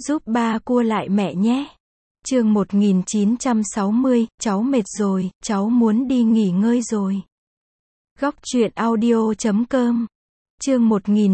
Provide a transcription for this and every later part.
Giúp ba cua lại mẹ nhé. Chương 1960, cháu mệt rồi, cháu muốn đi nghỉ ngơi rồi. Góc truyện audio.com. Chương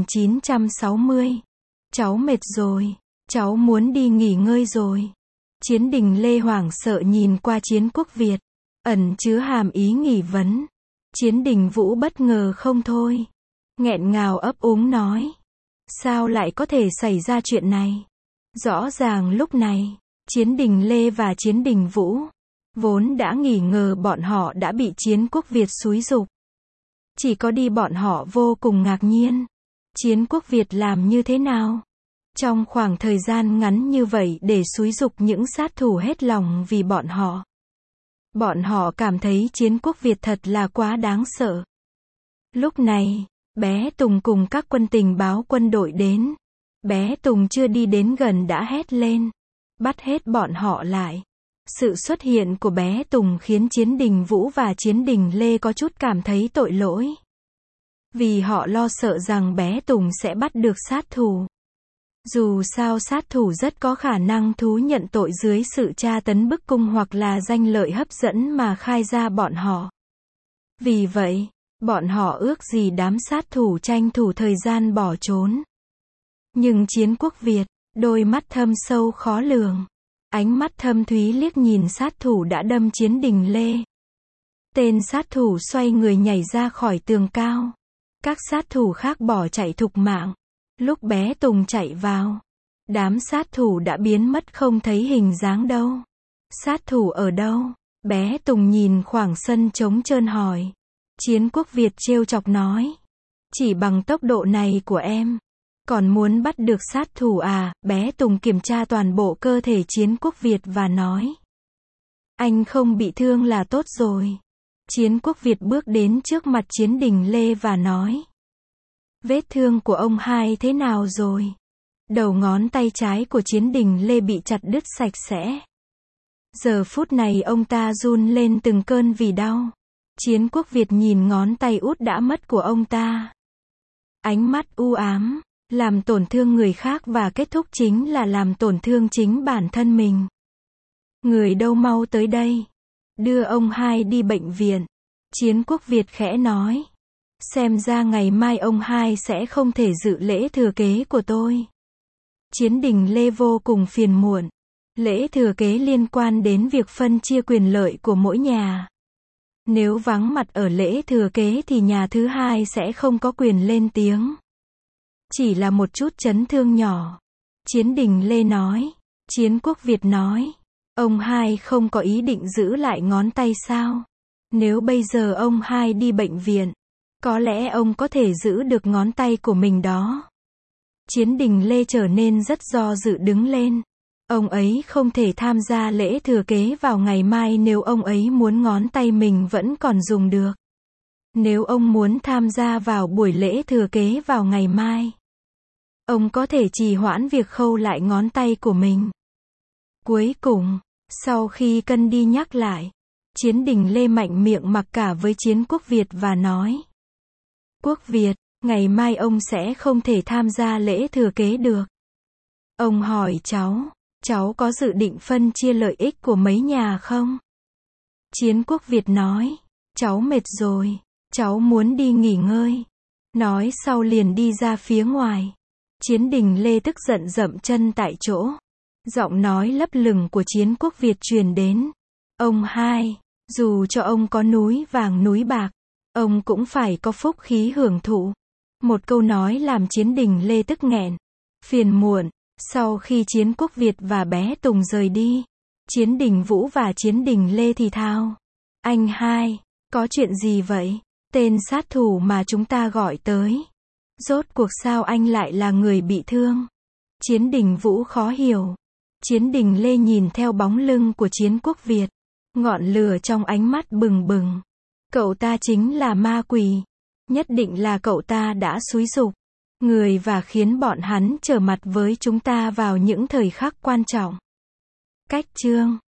1960. Cháu mệt rồi, cháu muốn đi nghỉ ngơi rồi. Chiến Đình Lê hoảng sợ nhìn qua Chiến Quốc Việt, ẩn chứa hàm ý nghi vấn. Chiến Đình Vũ bất ngờ không thôi, nghẹn ngào ấp úng nói: sao lại có thể xảy ra chuyện này? Rõ ràng lúc này, Chiến Đình Lê và Chiến Đình Vũ vốn đã nghi ngờ bọn họ đã bị Chiến Quốc Việt xúi giục. Chỉ có đi bọn họ vô cùng ngạc nhiên. Chiến Quốc Việt làm như thế nào? Trong khoảng thời gian ngắn như vậy để xúi giục những sát thủ hết lòng vì bọn họ. Bọn họ cảm thấy Chiến Quốc Việt thật là quá đáng sợ. Lúc này, bé Tùng cùng các quân tình báo quân đội đến. Bé Tùng chưa đi đến gần đã hét lên, bắt hết bọn họ lại. Sự xuất hiện của bé Tùng khiến Chiến Đình Vũ và Chiến Đình Lê có chút cảm thấy tội lỗi. Vì họ lo sợ rằng bé Tùng sẽ bắt được sát thủ. Dù sao sát thủ rất có khả năng thú nhận tội dưới sự tra tấn bức cung hoặc là danh lợi hấp dẫn mà khai ra bọn họ. Vì vậy, bọn họ ước gì đám sát thủ tranh thủ thời gian bỏ trốn. Nhưng Chiến Quốc Việt, đôi mắt thâm sâu khó lường, ánh mắt thâm thúy liếc nhìn sát thủ đã đâm Chiến Đình Lê. Tên sát thủ xoay người nhảy ra khỏi tường cao. Các sát thủ khác bỏ chạy thục mạng. Lúc bé Tùng chạy vào, đám sát thủ đã biến mất không thấy hình dáng đâu. Sát thủ ở đâu? Bé Tùng nhìn khoảng sân trống trơn hỏi. Chiến Quốc Việt trêu chọc nói: chỉ bằng tốc độ này của em, còn muốn bắt được sát thủ à? Bé Tùng kiểm tra toàn bộ cơ thể Chiến Quốc Việt và nói: anh không bị thương là tốt rồi. Chiến Quốc Việt bước đến trước mặt Chiến Đình Lê và nói: vết thương của ông hai thế nào rồi? Đầu ngón tay trái của Chiến Đình Lê bị chặt đứt sạch sẽ. Giờ phút này ông ta run lên từng cơn vì đau. Chiến Quốc Việt nhìn ngón tay út đã mất của ông ta. Ánh mắt u ám, làm tổn thương người khác và kết thúc chính là làm tổn thương chính bản thân mình. Người đâu mau tới đây. Đưa ông hai đi bệnh viện. Chiến Quốc Việt khẽ nói. Xem ra ngày mai ông hai sẽ không thể dự lễ thừa kế của tôi. Chiến Đình Lê vô cùng phiền muộn. Lễ thừa kế liên quan đến việc phân chia quyền lợi của mỗi nhà. Nếu vắng mặt ở lễ thừa kế thì nhà thứ hai sẽ không có quyền lên tiếng. Chỉ là một chút chấn thương nhỏ. Chiến Đình Lê nói. Chiến Quốc Việt nói. Ông hai không có ý định giữ lại ngón tay sao? Nếu bây giờ ông hai đi bệnh viện, có lẽ ông có thể giữ được ngón tay của mình đó. Chiến Đình Lê trở nên rất do dự đứng lên. Ông ấy không thể tham gia lễ thừa kế vào ngày mai nếu ông ấy muốn ngón tay mình vẫn còn dùng được. Nếu ông muốn tham gia vào buổi lễ thừa kế vào ngày mai, ông có thể trì hoãn việc khâu lại ngón tay của mình. Cuối cùng, sau khi cân đi nhắc lại, Chiến Đình Lê mạnh miệng mặc cả với Chiến Quốc Việt và nói: Quốc Việt, ngày mai ông sẽ không thể tham gia lễ thừa kế được. Ông hỏi cháu có dự định phân chia lợi ích của mấy nhà không? Chiến Quốc Việt nói: cháu mệt rồi, cháu muốn đi nghỉ ngơi. Nói sau liền đi ra phía ngoài. Chiến Đình Lê tức giận dậm chân tại chỗ. Giọng nói lấp lửng của Chiến Quốc Việt truyền đến. Ông hai, dù cho ông có núi vàng núi bạc, ông cũng phải có phúc khí hưởng thụ. Một câu nói làm Chiến Đình Lê tức nghẹn, phiền muộn. Sau khi Chiến Quốc Việt và bé Tùng rời đi, Chiến Đình Vũ và Chiến Đình Lê thì thào: anh hai, có chuyện gì vậy? Tên sát thủ mà chúng ta gọi tới, rốt cuộc sao anh lại là người bị thương? Chiến Đình Vũ khó hiểu. Chiến Đình Lê nhìn theo bóng lưng của Chiến Quốc Việt, ngọn lửa trong ánh mắt bừng bừng. Cậu ta chính là ma quỷ. Nhất định là cậu ta đã xúi giục người và khiến bọn hắn trở mặt với chúng ta vào những thời khắc quan trọng. Cách chương